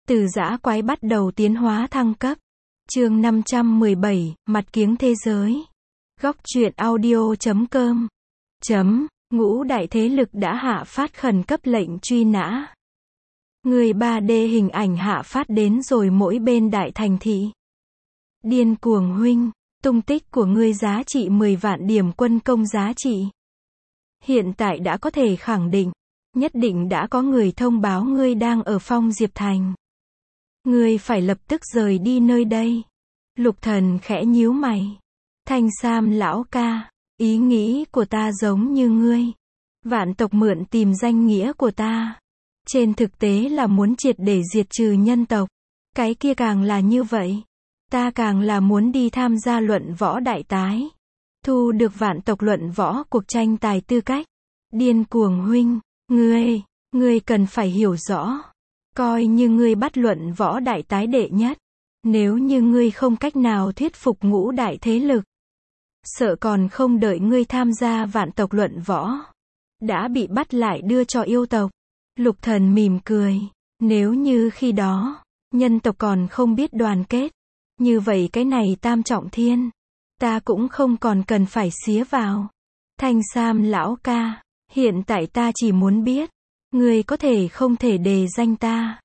Từ dã quái bắt đầu tiến hóa thăng cấp. Chương 517, mặt kiếng thế giới. Góc truyện audio.com. Ngũ đại thế lực đã hạ phát khẩn cấp lệnh truy nã. Người 3D hình ảnh hạ phát đến rồi mỗi bên đại thành thị. Điên cuồng huynh, tung tích của ngươi giá trị 10 vạn điểm quân công giá trị. Hiện tại đã có thể khẳng định, nhất định đã có người thông báo ngươi đang ở Phong Diệp Thành. Ngươi phải lập tức rời đi nơi đây. Lục Thần khẽ nhíu mày. Thanh Sam lão ca, ý nghĩ của ta giống như ngươi. Vạn tộc mượn tìm danh nghĩa của ta. Trên thực tế là muốn triệt để diệt trừ nhân tộc. Cái kia càng là như vậy. Ta càng là muốn đi tham gia luận võ đại tái. Thu được vạn tộc luận võ cuộc tranh tài tư cách. Điên cuồng huynh, ngươi cần phải hiểu rõ. Coi như ngươi bắt luận võ đại tái đệ nhất. Nếu như ngươi không cách nào thuyết phục ngũ đại thế lực. Sợ còn không đợi ngươi tham gia vạn tộc luận võ. Đã bị bắt lại đưa cho yêu tộc. Lục Thần mỉm cười. Nếu như khi đó, nhân tộc còn không biết đoàn kết. Như vậy cái này tam trọng thiên. Ta cũng không còn cần phải xía vào. Thanh Sam lão ca. Hiện tại ta chỉ muốn biết. Ngươi có thể không thể đề danh ta.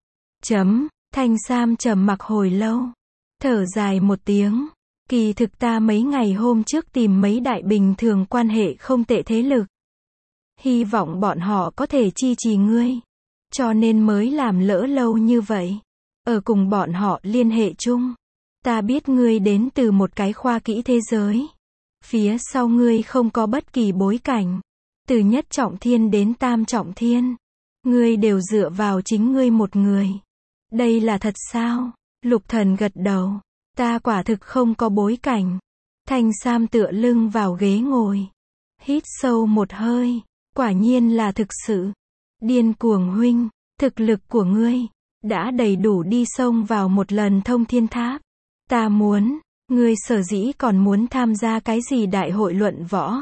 Thanh Sam trầm mặc hồi lâu. Thở dài một tiếng. Kỳ thực ta mấy ngày hôm trước tìm mấy đại bình thường quan hệ không tệ thế lực. Hy vọng bọn họ có thể chi trì ngươi. Cho nên mới làm lỡ lâu như vậy. Ở cùng bọn họ liên hệ chung. Ta biết ngươi đến từ một cái khoa kỹ thế giới. Phía sau ngươi không có bất kỳ bối cảnh. Từ nhất trọng thiên đến tam trọng thiên. Ngươi đều dựa vào chính ngươi một người. Đây là thật sao? Lục Thần gật đầu. Ta quả thực không có bối cảnh. Thanh Sam tựa lưng vào ghế ngồi. Hít sâu một hơi. Quả nhiên là thực sự. Điên cuồng huynh, thực lực của ngươi đã đầy đủ đi xông vào một lần thông thiên tháp. Ta muốn, ngươi sở dĩ còn muốn tham gia cái gì đại hội luận võ.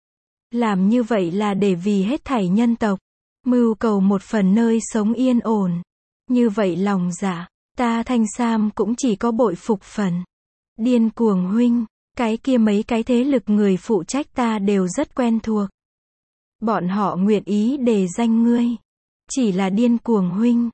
Làm như vậy là để vì hết thảy nhân tộc. Mưu cầu một phần nơi sống yên ổn. Như vậy lòng dạ, ta Thanh Sam cũng chỉ có bội phục phần. Điên cuồng huynh, cái kia mấy cái thế lực người phụ trách ta đều rất quen thuộc. Bọn họ nguyện ý đề danh ngươi. Chỉ là điên cuồng huynh.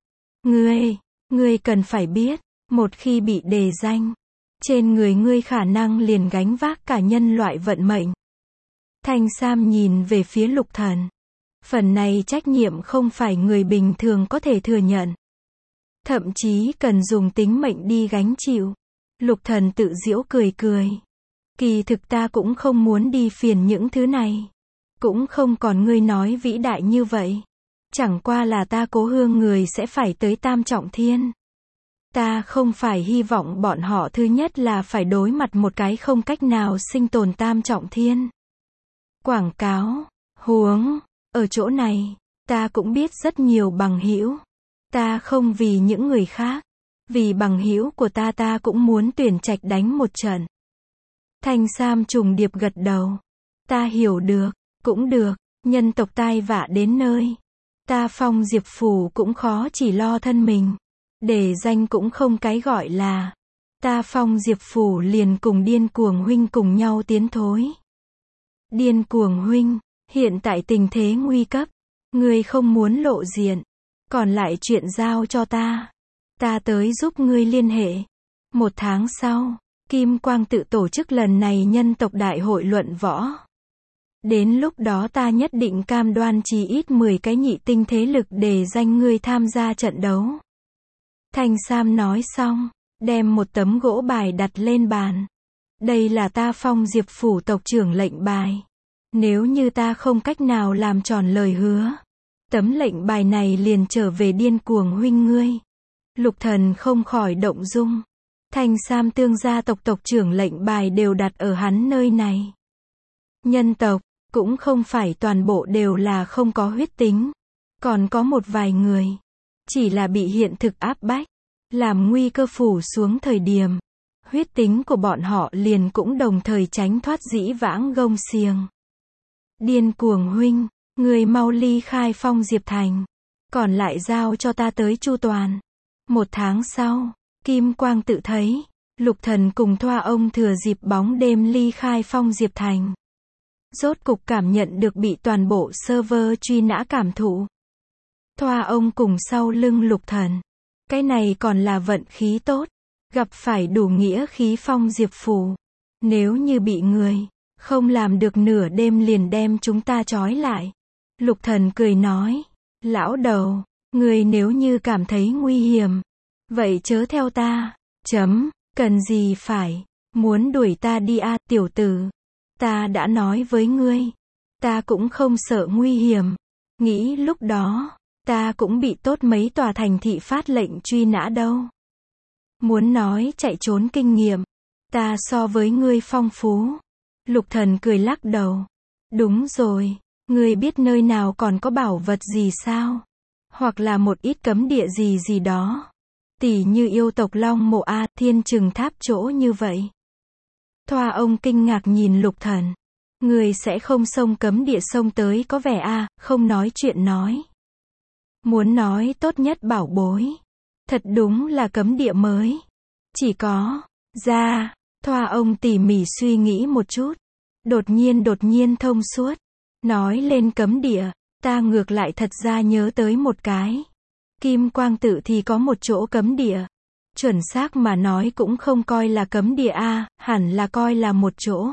Ngươi cần phải biết, một khi bị đề danh, trên người ngươi khả năng liền gánh vác cả nhân loại vận mệnh. Thanh Sam nhìn về phía Lục Thần. Phần này trách nhiệm không phải người bình thường có thể thừa nhận. Thậm chí cần dùng tính mệnh đi gánh chịu. Lục Thần tự giễu cười cười. Kỳ thực ta cũng không muốn đi phiền những thứ này. Cũng không còn ngươi nói vĩ đại như vậy. Chẳng qua là ta cố hương người sẽ phải tới tam trọng thiên. Ta không phải hy vọng bọn họ thứ nhất là phải đối mặt một cái không cách nào sinh tồn tam trọng thiên. Quảng cáo, huống, ở chỗ này, ta cũng biết rất nhiều bằng hữu. Ta không vì những người khác, vì bằng hữu của ta cũng muốn tuyển trạch đánh một trận. Thanh Sam trùng điệp gật đầu. Ta hiểu được, cũng được, nhân tộc tai vạ đến nơi. Ta Phong Diệp Phủ cũng khó chỉ lo thân mình. Để danh cũng không cái gọi là. Ta Phong Diệp Phủ liền cùng điên cuồng huynh cùng nhau tiến thối. Điên cuồng huynh, hiện tại tình thế nguy cấp. Ngươi không muốn lộ diện. Còn lại chuyện giao cho ta. Ta tới giúp ngươi liên hệ. 1 tháng sau, Kim Quang tự tổ chức lần này nhân tộc đại hội luận võ. Đến lúc đó ta nhất định cam đoan chí ít 10 cái nhị tinh thế lực để danh ngươi tham gia trận đấu. Thanh Sam nói xong, đem một tấm gỗ bài đặt lên bàn. Đây là ta Phong Diệp Phủ tộc trưởng lệnh bài. Nếu như ta không cách nào làm tròn lời hứa, tấm lệnh bài này liền trở về điên cuồng huynh ngươi. Lục Thần không khỏi động dung. Thanh Sam tương gia tộc tộc trưởng lệnh bài đều đặt ở hắn nơi này. Nhân tộc, cũng không phải toàn bộ đều là không có huyết tính. Còn có một vài người, chỉ là bị hiện thực áp bách, làm nguy cơ phủ xuống thời điểm. Huyết tính của bọn họ liền cũng đồng thời tránh thoát dĩ vãng gông xiềng. Điên cuồng huynh, người mau ly khai Phong Diệp Thành. Còn lại giao cho ta tới chu toàn. 1 tháng sau, Kim Quang tự thấy, Lục Thần cùng Thoa ông thừa dịp bóng đêm ly khai Phong Diệp Thành. Rốt cục cảm nhận được bị toàn bộ server truy nã cảm thụ. Thoa ông cùng sau lưng Lục Thần. Cái này còn là vận khí tốt. Gặp phải đủ nghĩa khí Phong Diệp Phủ. Nếu như bị người không làm được nửa đêm liền đem chúng ta trói lại. Lục Thần cười nói. Lão đầu, người nếu như cảm thấy nguy hiểm. Vậy chớ theo ta. Cần gì phải. Muốn đuổi ta đi à, tiểu tử. Ta đã nói với ngươi. Ta cũng không sợ nguy hiểm. Nghĩ lúc đó, ta cũng bị tốt mấy tòa thành thị phát lệnh truy nã đâu. Muốn nói chạy trốn kinh nghiệm. Ta so với ngươi phong phú. Lục Thần cười lắc đầu. Đúng rồi. Ngươi biết nơi nào còn có bảo vật gì sao? Hoặc là một ít cấm địa gì đó. Tỉ như yêu tộc Long Mộ A, Thiên Trừng Tháp chỗ như vậy. Thoa ông kinh ngạc nhìn Lục Thần. Người sẽ không xông cấm địa xông tới có vẻ a, không nói chuyện nói. Muốn nói tốt nhất bảo bối. Thật đúng là cấm địa mới. Chỉ có, ra, Thoa ông tỉ mỉ suy nghĩ một chút. Đột nhiên thông suốt. Nói lên cấm địa, ta ngược lại thật ra nhớ tới một cái. Kim Quang tự thì có một chỗ cấm địa. Chuẩn xác mà nói cũng không coi là cấm địa a, hẳn là coi là một chỗ.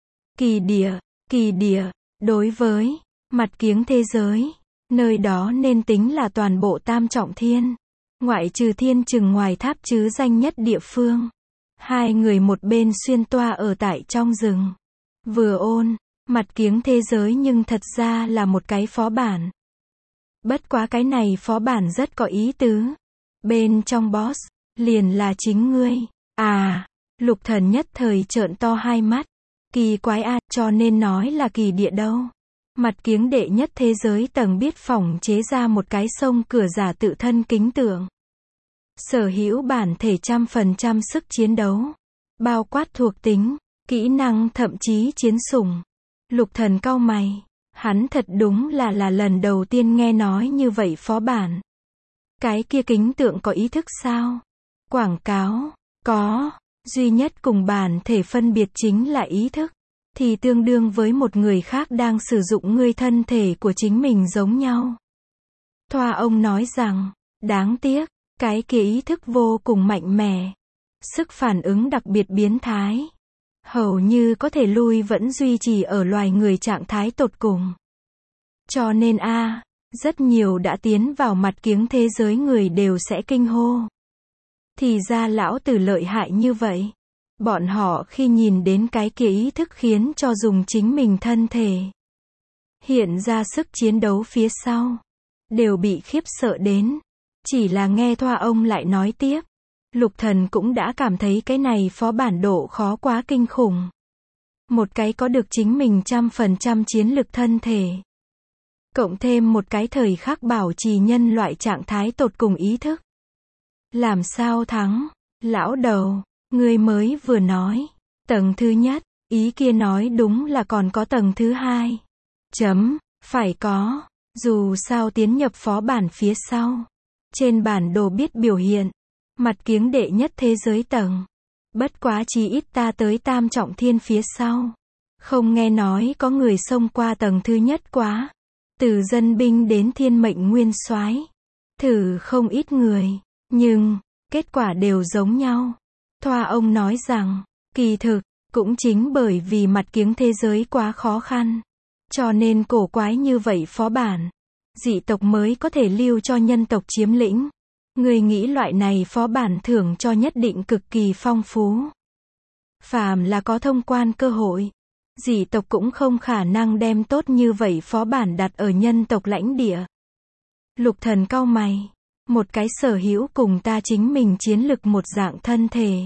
Kỳ địa, đối với mặt kiếng thế giới, nơi đó nên tính là toàn bộ Tam Trọng Thiên. Ngoại trừ Thiên Trừng ngoài tháp chứ danh nhất địa phương. Hai người một bên xuyên toa ở tại trong rừng. Vừa ôn, mặt kiếng thế giới nhưng thật ra là một cái phó bản. Bất quá cái này phó bản rất có ý tứ. Bên trong boss, liền là chính ngươi. À, Lục Thần nhất thời trợn to hai mắt. Kỳ quái a, cho nên nói là kỳ địa đâu. Mặt kiếng đệ nhất thế giới tầng biết phỏng chế ra một cái sông cửa giả tự thân kính tượng. Sở hữu bản thể 100% sức chiến đấu. Bao quát thuộc tính, kỹ năng thậm chí chiến sủng. Lục Thần cau mày. Hắn thật đúng là lần đầu tiên nghe nói như vậy phó bản. Cái kia kính tượng có ý thức sao? Quảng cáo, có. Duy nhất cùng bản thể phân biệt chính là ý thức. Thì tương đương với một người khác đang sử dụng ngươi thân thể của chính mình giống nhau. Thoa ông nói rằng, đáng tiếc, cái kia ý thức vô cùng mạnh mẽ. Sức phản ứng đặc biệt biến thái. Hầu như có thể lui vẫn duy trì ở loài người trạng thái tột cùng. Cho nên rất nhiều đã tiến vào mặt kiếng thế giới người đều sẽ kinh hô. Thì ra lão tử lợi hại như vậy. Bọn họ khi nhìn đến cái kia ý thức khiến cho dùng chính mình thân thể hiện ra sức chiến đấu phía sau. Đều bị khiếp sợ đến. Chỉ là nghe Thoa ông lại nói tiếp. Lục Thần cũng đã cảm thấy cái này phó bản độ khó quá kinh khủng. Một cái có được chính mình 100% chiến lực thân thể. Cộng thêm một cái thời khắc bảo trì nhân loại trạng thái tột cùng ý thức. Làm sao thắng? Lão đầu, ngươi mới vừa nói. Tầng thứ nhất, ý kia nói đúng là còn có tầng thứ hai. Phải có. Dù sao tiến nhập phó bản phía sau. Trên bản đồ biết biểu hiện. Mặt kiếng đệ nhất thế giới tầng. Bất quá chí ít ta tới Tam Trọng Thiên phía sau. Không nghe nói có người xông qua tầng thứ nhất quá. Từ dân binh đến thiên mệnh nguyên soái. Thử không ít người. Nhưng, kết quả đều giống nhau. Thoa ông nói rằng, kỳ thực, cũng chính bởi vì mặt kiếng thế giới quá khó khăn. Cho nên cổ quái như vậy phó bản. Dị tộc mới có thể lưu cho nhân tộc chiếm lĩnh. Người nghĩ loại này phó bản thưởng cho nhất định cực kỳ phong phú. Phàm là có thông quan cơ hội. Dị tộc cũng không khả năng đem tốt như vậy phó bản đặt ở nhân tộc lãnh địa. Lục Thần cau mày. Một cái sở hữu cùng ta chính mình chiến lực một dạng thân thể.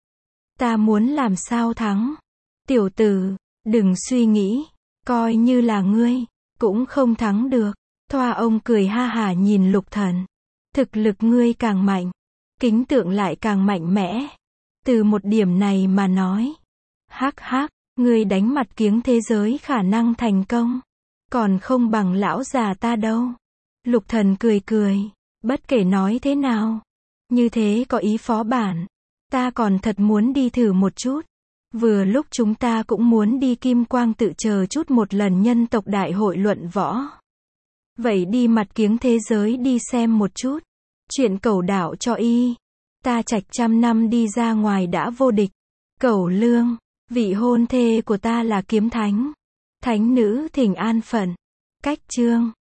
Ta muốn làm sao thắng? Tiểu tử, đừng suy nghĩ. Coi như là ngươi, cũng không thắng được. Thoa ông cười ha hả nhìn Lục Thần. Thực lực ngươi càng mạnh. Kính tượng lại càng mạnh mẽ. Từ một điểm này mà nói. Hắc, ngươi đánh mặt kiếng thế giới khả năng thành công. Còn không bằng lão già ta đâu. Lục Thần cười. Bất kể nói thế nào. Như thế có ý phó bản. Ta còn thật muốn đi thử một chút. Vừa lúc chúng ta cũng muốn đi Kim Quang tự chờ chút một lần nhân tộc đại hội luận võ. Vậy đi mặt kiếng thế giới đi xem một chút. Chuyện Cẩu đạo cho y. Ta Trạch 100 năm đi ra ngoài đã vô địch. Cẩu Lương, vị hôn thê của ta là Kiếm Thánh. Thánh nữ thỉnh an phận. Cách chương